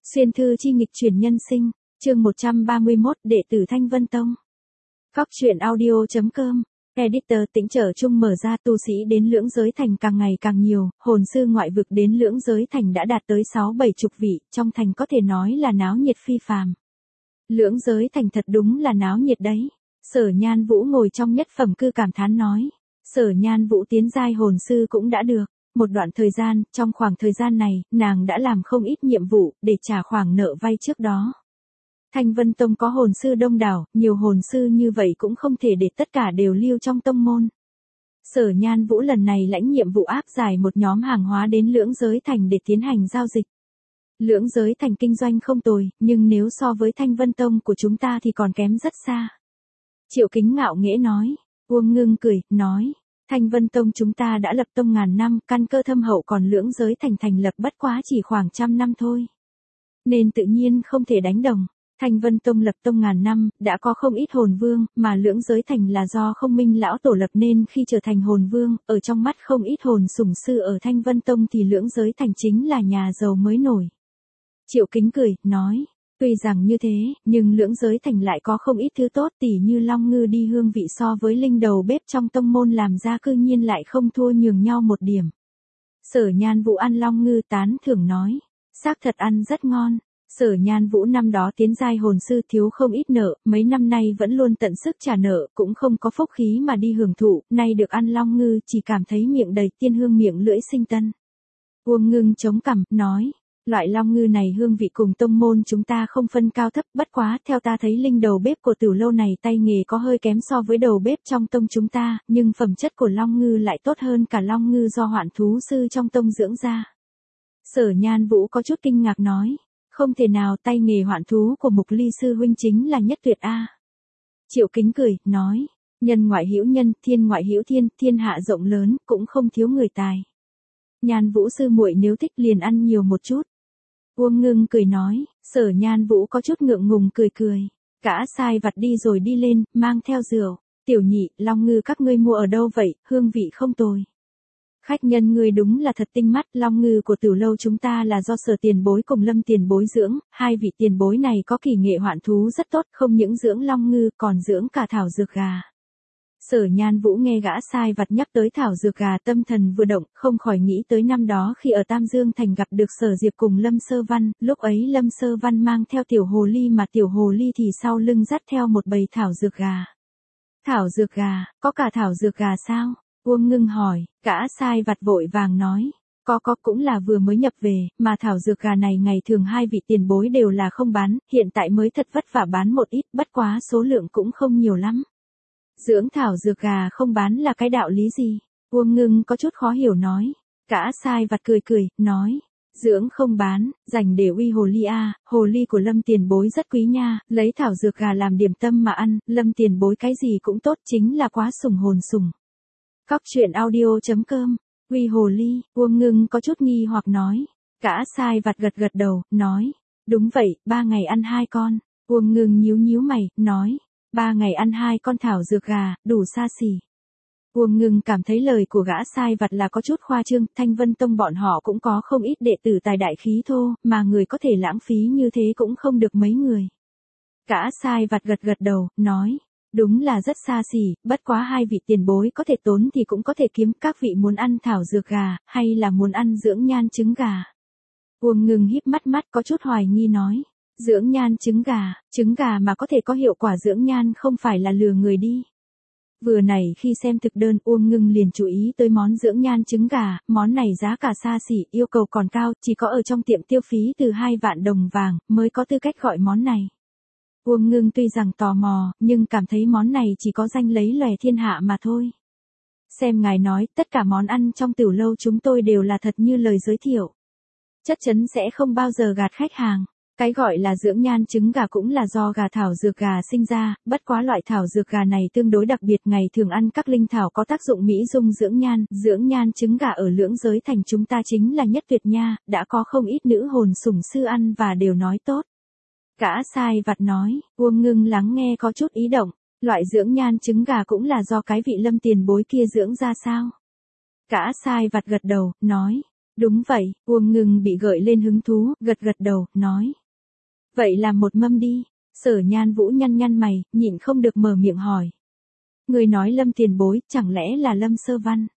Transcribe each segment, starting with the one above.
Xuyên thư chi nghịch chuyển nhân sinh, chương 131, đệ tử Thanh Vân Tông. Góc truyện audio.com, editor Tĩnh Trở Trung mở ra. Tu sĩ đến Lưỡng Giới Thành càng ngày càng nhiều, hồn sư ngoại vực đến Lưỡng Giới Thành đã đạt tới 6-7 chục vị, trong thành có thể nói là náo nhiệt phi phàm. Lưỡng Giới Thành thật đúng là náo nhiệt đấy. Sở Nhan Vũ ngồi trong nhất phẩm cư cảm thán nói, Sở Nhan Vũ tiến giai hồn sư cũng đã được. Một đoạn thời gian, trong khoảng thời gian này, nàng đã làm không ít nhiệm vụ, để trả khoản nợ vay trước đó. Thanh Vân Tông có hồn sư đông đảo, nhiều hồn sư như vậy cũng không thể để tất cả đều lưu trong tông môn. Sở Nhan Vũ lần này lãnh nhiệm vụ áp giải một nhóm hàng hóa đến Lưỡng Giới Thành để tiến hành giao dịch. Lưỡng Giới Thành kinh doanh không tồi, nhưng nếu so với Thanh Vân Tông của chúng ta thì còn kém rất xa. Triệu Kính ngạo nghễ nói, Uông Ngưng cười, nói. Thanh Vân Tông chúng ta đã lập tông ngàn năm, căn cơ thâm hậu, còn Lưỡng Giới Thành thành lập bất quá chỉ khoảng 100 năm thôi. Nên tự nhiên không thể đánh đồng. Thanh Vân Tông lập tông ngàn năm, đã có không ít hồn vương, mà Lưỡng Giới Thành là do Không Minh lão tổ lập nên khi trở thành hồn vương, ở trong mắt không ít hồn sủng sư ở Thanh Vân Tông thì Lưỡng Giới Thành chính là nhà giàu mới nổi. Triệu Kính cười, nói. Tuy rằng như thế, nhưng Lưỡng Giới Thành lại có không ít thứ tốt, tỉ như long ngư đi hương vị so với linh đầu bếp trong tông môn làm ra cư nhiên lại không thua nhường nhau một điểm. Sở Nhan Vũ ăn long ngư tán thưởng nói, xác thật ăn rất ngon. Sở Nhan Vũ năm đó tiến giai hồn sư thiếu không ít nợ, mấy năm nay vẫn luôn tận sức trả nợ, cũng không có phúc khí mà đi hưởng thụ, nay được ăn long ngư chỉ cảm thấy miệng đầy tiên hương, miệng lưỡi sinh tân. Uông Ngưng chống cằm, nói. Loại long ngư này hương vị cùng tông môn chúng ta không phân cao thấp, bất quá theo ta thấy linh đầu bếp của Tử Lâu này tay nghề có hơi kém so với đầu bếp trong tông chúng ta, nhưng phẩm chất của long ngư lại tốt hơn cả long ngư do Hoạn Thú sư trong tông dưỡng ra. Sở Nhan Vũ có chút kinh ngạc nói, không thể nào, tay nghề hoạn thú của Mục Ly sư huynh chính là nhất tuyệt a. Triệu Kính cười, nói, nhân ngoại hữu nhân, thiên ngoại hữu thiên, thiên hạ rộng lớn, cũng không thiếu người tài. Nhan Vũ sư muội nếu thích liền ăn nhiều một chút. Uông Ngưng cười nói, Sở Nhan Vũ có chút ngượng ngùng cười cười. Cả sai vặt đi rồi đi lên, mang theo rượu. Tiểu Nhị, long ngư các ngươi mua ở đâu vậy, hương vị không tồi. Khách nhân ngươi đúng là thật tinh mắt, long ngư của Tử Lâu chúng ta là do Sở tiền bối cùng Lâm tiền bối dưỡng, hai vị tiền bối này có kỳ nghệ hoạn thú rất tốt, không những dưỡng long ngư còn dưỡng cả thảo dược gà. Sở Nhan Vũ nghe gã sai vặt nhắc tới thảo dược gà, tâm thần vừa động, không khỏi nghĩ tới năm đó khi ở Tam Dương Thành gặp được Sở Diệp cùng Lâm Sơ Văn, lúc ấy Lâm Sơ Văn mang theo tiểu hồ ly mà tiểu hồ ly thì sau lưng dắt theo một bầy thảo dược gà. Thảo dược gà, có cả thảo dược gà sao? Uông Ngưng hỏi, gã sai vặt vội vàng nói, có cũng là vừa mới nhập về, mà thảo dược gà này ngày thường hai vị tiền bối đều là không bán, hiện tại mới thật vất vả bán một ít, bất quá số lượng cũng không nhiều lắm. Dưỡng thảo dược gà không bán là cái đạo lý gì? Uông Ngưng có chút khó hiểu nói. Gã sai vặt cười cười, nói. Dưỡng không bán, dành để uy hồ ly a, hồ ly của Lâm tiền bối rất quý nha, lấy thảo dược gà làm điểm tâm mà ăn, Lâm tiền bối cái gì cũng tốt, chính là quá sủng hồn sủng. Góc truyện audio.com, uy hồ ly, Uông Ngưng có chút nghi hoặc nói. Gã sai vặt gật đầu, nói. Đúng vậy, 3 ngày ăn 2 con. Uông Ngưng nhíu mày, nói. 3 ngày ăn 2 con thảo dược gà, đủ xa xỉ. Uông Ngưng cảm thấy lời của gã sai vặt là có chút khoa trương, Thanh Vân Tông bọn họ cũng có không ít đệ tử tài đại khí thô, mà người có thể lãng phí như thế cũng không được mấy người. Gã sai vặt gật đầu, nói, đúng là rất xa xỉ, bất quá hai vị tiền bối có thể tốn thì cũng có thể kiếm, các vị muốn ăn thảo dược gà, hay là muốn ăn dưỡng nhan trứng gà. Uông Ngưng híp mắt có chút hoài nghi nói. Dưỡng nhan trứng gà mà có thể có hiệu quả dưỡng nhan không phải là lừa người đi. Vừa nãy khi xem thực đơn Uông Ngưng liền chú ý tới món dưỡng nhan trứng gà, món này giá cả xa xỉ, yêu cầu còn cao, chỉ có ở trong tiệm tiêu phí từ 2 vạn đồng vàng mới có tư cách gọi món này. Uông Ngưng tuy rằng tò mò, nhưng cảm thấy món này chỉ có danh lấy lòe thiên hạ mà thôi. Xem ngài nói, tất cả món ăn trong Tử Lâu chúng tôi đều là thật như lời giới thiệu. Chắc chắn sẽ không bao giờ gạt khách hàng. Cái gọi là dưỡng nhan trứng gà cũng là do gà thảo dược gà sinh ra, bất quá loại thảo dược gà này tương đối đặc biệt, ngày thường ăn các linh thảo có tác dụng mỹ dung dưỡng nhan trứng gà ở Lưỡng Giới Thành chúng ta chính là nhất tuyệt nha, đã có không ít nữ hồn sủng sư ăn và đều nói tốt. Gã sai vặt nói, Uông Ngưng lắng nghe có chút ý động, loại dưỡng nhan trứng gà cũng là do cái vị Lâm tiền bối kia dưỡng ra sao? Gã sai vặt gật đầu, nói. Đúng vậy, Uông Ngưng bị gợi lên hứng thú, gật gật đầu, nói. Vậy làm một mâm đi. Sở Nhan Vũ nhăn nhăn mày, nhịn không được mở miệng hỏi. Người nói Lâm tiền bối, chẳng lẽ là Lâm Sơ Văn?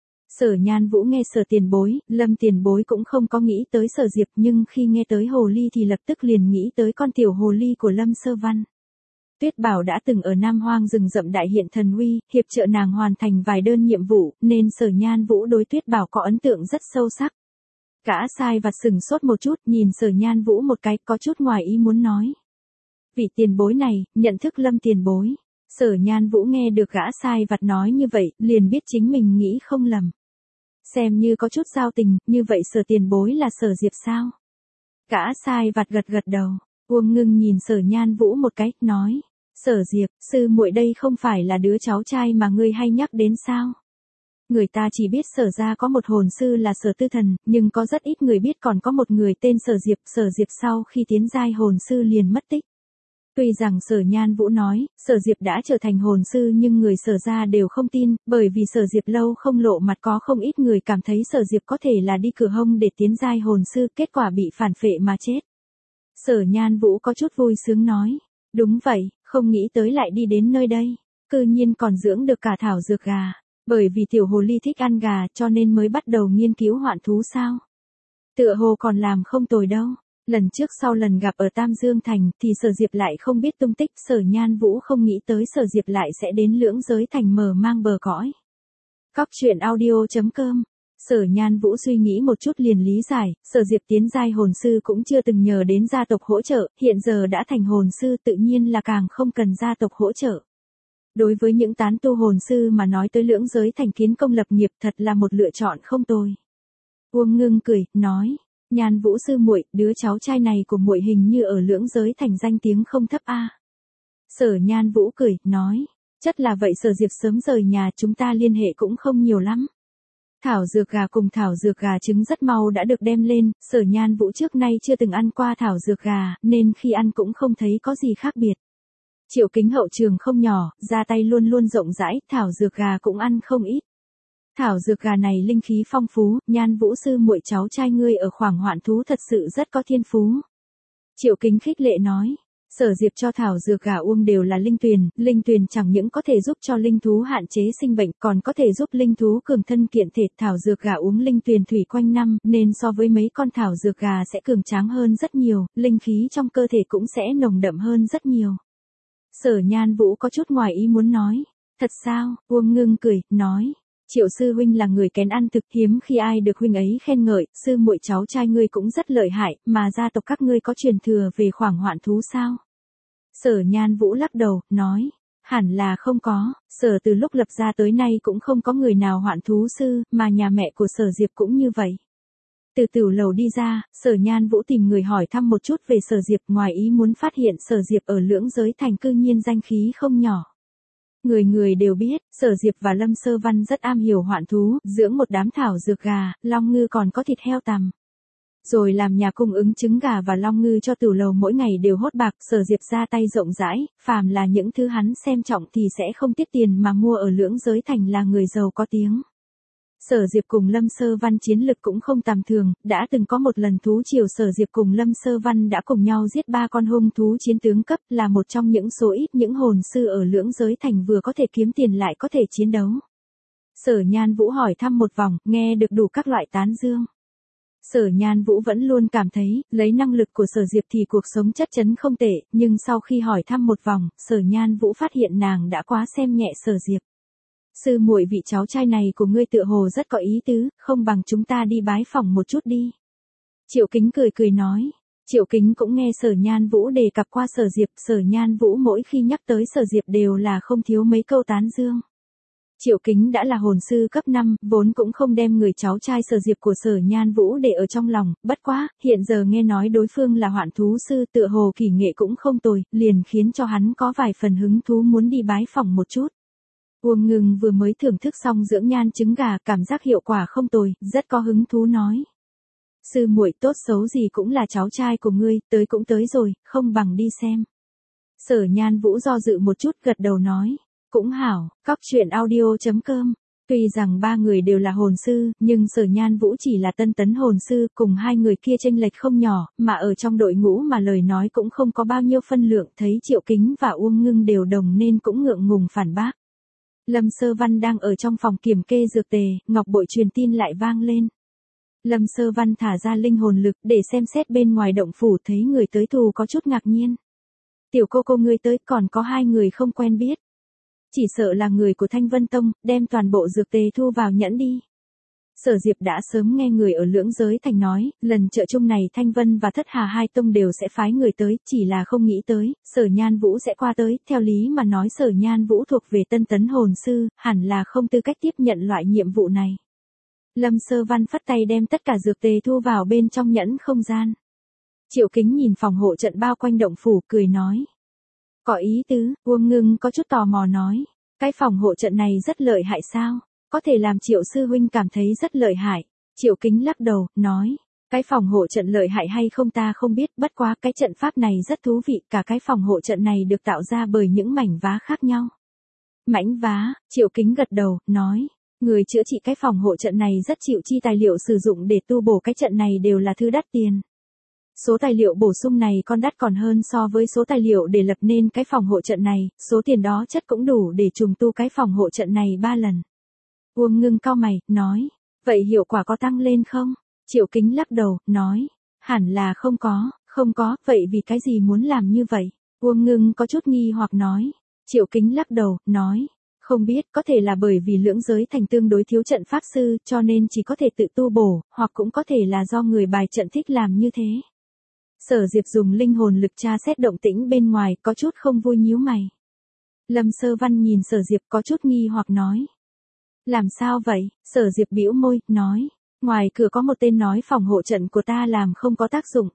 Sở Nhan Vũ nghe Sở tiền bối, Lâm tiền bối cũng không có nghĩ tới Sở Diệp, nhưng khi nghe tới hồ ly thì lập tức liền nghĩ tới con tiểu hồ ly của Lâm Sơ Văn. Tuyết Bảo đã từng ở Nam Hoang rừng rậm đại hiện thần uy, hiệp trợ nàng hoàn thành vài đơn nhiệm vụ, nên Sở Nhan Vũ đối Tuyết Bảo có ấn tượng rất sâu sắc. Gã sai vặt sừng sốt một chút, nhìn Sở Nhan Vũ một cái, có chút ngoài ý muốn nói. Vị tiền bối này, nhận thức Lâm tiền bối. Sở Nhan Vũ nghe được gã sai vặt nói như vậy, liền biết chính mình nghĩ không lầm. Xem như có chút giao tình, như vậy Sở tiền bối là Sở Diệp sao? Gã sai vặt gật gật đầu, Uông Ngưng nhìn Sở Nhan Vũ một cái, nói. Sở Diệp, sư muội đây không phải là đứa cháu trai mà ngươi hay nhắc đến sao? Người ta chỉ biết Sở gia có một hồn sư là Sở Tư Thần, nhưng có rất ít người biết còn có một người tên Sở Diệp sau khi tiến giai hồn sư liền mất tích. Tuy rằng Sở Nhan Vũ nói, Sở Diệp đã trở thành hồn sư nhưng người Sở gia đều không tin, bởi vì Sở Diệp lâu không lộ mặt có không ít người cảm thấy Sở Diệp có thể là đi cửa hông để tiến giai hồn sư, kết quả bị phản phệ mà chết. Sở Nhan Vũ có chút vui sướng nói, đúng vậy, không nghĩ tới lại đi đến nơi đây, cư nhiên còn dưỡng được cả thảo dược gà, bởi vì tiểu hồ ly thích ăn gà cho nên mới bắt đầu nghiên cứu hoạn thú sao. Tựa hồ còn làm không tồi đâu. Lần trước sau lần gặp ở Tam Dương Thành thì Sở Diệp lại không biết tung tích, Sở Nhan Vũ không nghĩ tới Sở Diệp lại sẽ đến Lưỡng Giới Thành mở mang bờ cõi. Cóc truyện audio.com. Sở Nhan Vũ suy nghĩ một chút liền lý giải, Sở Diệp tiến giai hồn sư cũng chưa từng nhờ đến gia tộc hỗ trợ, hiện giờ đã thành hồn sư tự nhiên là càng không cần gia tộc hỗ trợ. Đối với những tán tu hồn sư mà nói tới Lưỡng Giới Thành kiến công lập nghiệp thật là một lựa chọn không tồi. Uông Ngưng cười, nói. Nhan Vũ sư muội, đứa cháu trai này của muội hình như ở Lưỡng Giới Thành danh tiếng không thấp a. Sở Nhan Vũ cười, nói, chất là vậy. Sở Diệp sớm rời nhà, chúng ta liên hệ cũng không nhiều lắm. Thảo dược gà cùng thảo dược gà trứng rất mau đã được đem lên, Sở Nhan Vũ trước nay chưa từng ăn qua thảo dược gà, nên khi ăn cũng không thấy có gì khác biệt. Triệu Kính hậu trường không nhỏ, ra tay luôn luôn rộng rãi, thảo dược gà cũng ăn không ít. Thảo dược gà này linh khí phong phú, Nhan Vũ sư muội cháu trai ngươi ở khoảng hoạn thú thật sự rất có thiên phú. Triệu Kính khích lệ nói, Sở Diệp cho thảo dược gà uống đều là linh tuyền chẳng những có thể giúp cho linh thú hạn chế sinh bệnh còn có thể giúp linh thú cường thân kiện thể. Thảo dược gà uống linh tuyền thủy quanh năm nên so với mấy con thảo dược gà sẽ cường tráng hơn rất nhiều, linh khí trong cơ thể cũng sẽ nồng đậm hơn rất nhiều. Sở Nhan Vũ có chút ngoài ý muốn nói, thật sao? Uông Ngưng cười, nói. Triệu sư huynh là người kén ăn thực, hiếm khi ai được huynh ấy khen ngợi, sư muội cháu trai ngươi cũng rất lợi hại, mà gia tộc các ngươi có truyền thừa về khoảng hoạn thú sao? Sở Nhan Vũ lắc đầu, nói, hẳn là không có, Sở từ lúc lập ra tới nay cũng không có người nào hoạn thú sư, mà nhà mẹ của Sở Diệp cũng như vậy. Từ tửu lầu đi ra, Sở Nhan Vũ tìm người hỏi thăm một chút về Sở Diệp, ngoài ý muốn phát hiện Sở Diệp ở Lưỡng Giới Thành cư nhiên danh khí không nhỏ. Người người đều biết, Sở Diệp và Lâm Sơ Văn rất am hiểu hoạn thú, dưỡng một đám thảo dược gà, long ngư còn có thịt heo tằm. Rồi làm nhà cung ứng trứng gà và long ngư cho tửu lầu mỗi ngày đều hốt bạc. Sở Diệp ra tay rộng rãi, phàm là những thứ hắn xem trọng thì sẽ không tiết tiền mà mua ở Lưỡng Giới Thành là người giàu có tiếng. Sở Diệp cùng Lâm Sơ Văn chiến lực cũng không tầm thường, đã từng có một lần thú triều Sở Diệp cùng Lâm Sơ Văn đã cùng nhau giết 3 con hung thú chiến tướng cấp, là một trong những số ít những hồn sư ở Lưỡng Giới Thành vừa có thể kiếm tiền lại có thể chiến đấu. Sở Nhan Vũ hỏi thăm một vòng, nghe được đủ các loại tán dương. Sở Nhan Vũ vẫn luôn cảm thấy, lấy năng lực của Sở Diệp thì cuộc sống chất chấn không tệ, nhưng sau khi hỏi thăm một vòng, Sở Nhan Vũ phát hiện nàng đã quá xem nhẹ Sở Diệp. Sư muội vị cháu trai này của ngươi tựa hồ rất có ý tứ, không bằng chúng ta đi bái phỏng một chút đi. Triệu Kính cười cười nói. Triệu Kính cũng nghe Sở Nhan Vũ đề cập qua Sở Diệp, Sở Nhan Vũ mỗi khi nhắc tới Sở Diệp đều là không thiếu mấy câu tán dương. Triệu Kính đã là hồn sư cấp 5, vốn cũng không đem người cháu trai Sở Diệp của Sở Nhan Vũ để ở trong lòng, bất quá, hiện giờ nghe nói đối phương là hoạn thú sư tựa hồ kỳ nghệ cũng không tồi, liền khiến cho hắn có vài phần hứng thú muốn đi bái phỏng một chút. Uông Ngưng vừa mới thưởng thức xong dưỡng nhan trứng gà, cảm giác hiệu quả không tồi, rất có hứng thú nói. Sư muội tốt xấu gì cũng là cháu trai của ngươi, tới cũng tới rồi, không bằng đi xem. Sở Nhan Vũ do dự một chút gật đầu nói, cũng hảo. Cóc truyện audio.com Tuy rằng ba người đều là hồn sư, nhưng Sở Nhan Vũ chỉ là tân tấn hồn sư, cùng hai người kia chênh lệch không nhỏ, mà ở trong đội ngũ mà lời nói cũng không có bao nhiêu phân lượng, thấy Triệu Kính và Uông Ngưng đều đồng nên cũng ngượng ngùng phản bác. Lâm Sơ Văn đang ở trong phòng kiểm kê dược tề, ngọc bội truyền tin lại vang lên. Lâm Sơ Văn thả ra linh hồn lực để xem xét bên ngoài động phủ, thấy người tới thù có chút ngạc nhiên. Tiểu cô ngươi tới, còn có hai người không quen biết. Chỉ sợ là người của Thanh Vân Tông, đem toàn bộ dược tề thu vào nhẫn đi. Sở Diệp đã sớm nghe người ở Lưỡng Giới Thành nói, lần trợ chung này Thanh Vân và Thất Hà hai tông đều sẽ phái người tới, chỉ là không nghĩ tới, Sở Nhan Vũ sẽ qua tới, theo lý mà nói Sở Nhan Vũ thuộc về tân tấn hồn sư, hẳn là không tư cách tiếp nhận loại nhiệm vụ này. Lâm Sơ Văn phất tay đem tất cả dược tề thu vào bên trong nhẫn không gian. Triệu Kính nhìn phòng hộ trận bao quanh động phủ, cười nói. Có ý tứ, Uông Ngưng có chút tò mò nói. Cái phòng hộ trận này rất lợi hại sao? Có thể làm Triệu sư huynh cảm thấy rất lợi hại. Triệu Kính lắc đầu, nói. Cái phòng hộ trận lợi hại hay không ta không biết, bất quá cái trận pháp này rất thú vị, cả cái phòng hộ trận này được tạo ra bởi những mảnh vá khác nhau. Mảnh vá, Triệu Kính gật đầu, nói. Người chữa trị cái phòng hộ trận này rất chịu chi, tài liệu sử dụng để tu bổ cái trận này đều là thứ đắt tiền. Số tài liệu bổ sung này còn đắt còn hơn so với số tài liệu để lập nên cái phòng hộ trận này, số tiền đó chất cũng đủ để trùng tu cái phòng hộ trận này 3 lần. Uông Ngưng cau mày, nói, vậy hiệu quả có tăng lên không? Triệu Kính lắc đầu, nói, hẳn là không có, vậy vì cái gì muốn làm như vậy? Uông Ngưng có chút nghi hoặc nói, Triệu Kính lắc đầu, nói, không biết, có thể là bởi vì Lưỡng Giới Thành tương đối thiếu trận pháp sư, cho nên chỉ có thể tự tu bổ, hoặc cũng có thể là do người bài trận thích làm như thế. Sở Diệp dùng linh hồn lực tra xét động tĩnh bên ngoài, có chút không vui nhíu mày. Lâm Sơ Văn nhìn Sở Diệp có chút nghi hoặc nói. Làm sao vậy? Sở Diệp bĩu môi, nói. Ngoài cửa có một tên nói phòng hộ trận của ta làm không có tác dụng.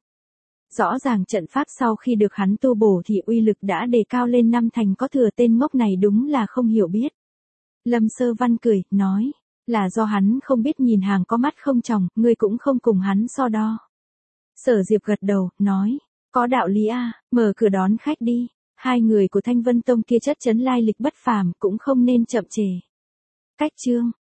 Rõ ràng trận pháp sau khi được hắn tu bổ thì uy lực đã đề cao lên 5 thành, có thừa, tên ngốc này đúng là không hiểu biết. Lâm Sơ Văn cười, nói. Là do hắn không biết nhìn hàng có mắt không tròng, ngươi cũng không cùng hắn so đo. Sở Diệp gật đầu, nói, có đạo lý a, mở cửa đón khách đi. Hai người của Thanh Vân Tông kia chất chấn lai lịch bất phàm, cũng không nên chậm trễ. Cách chương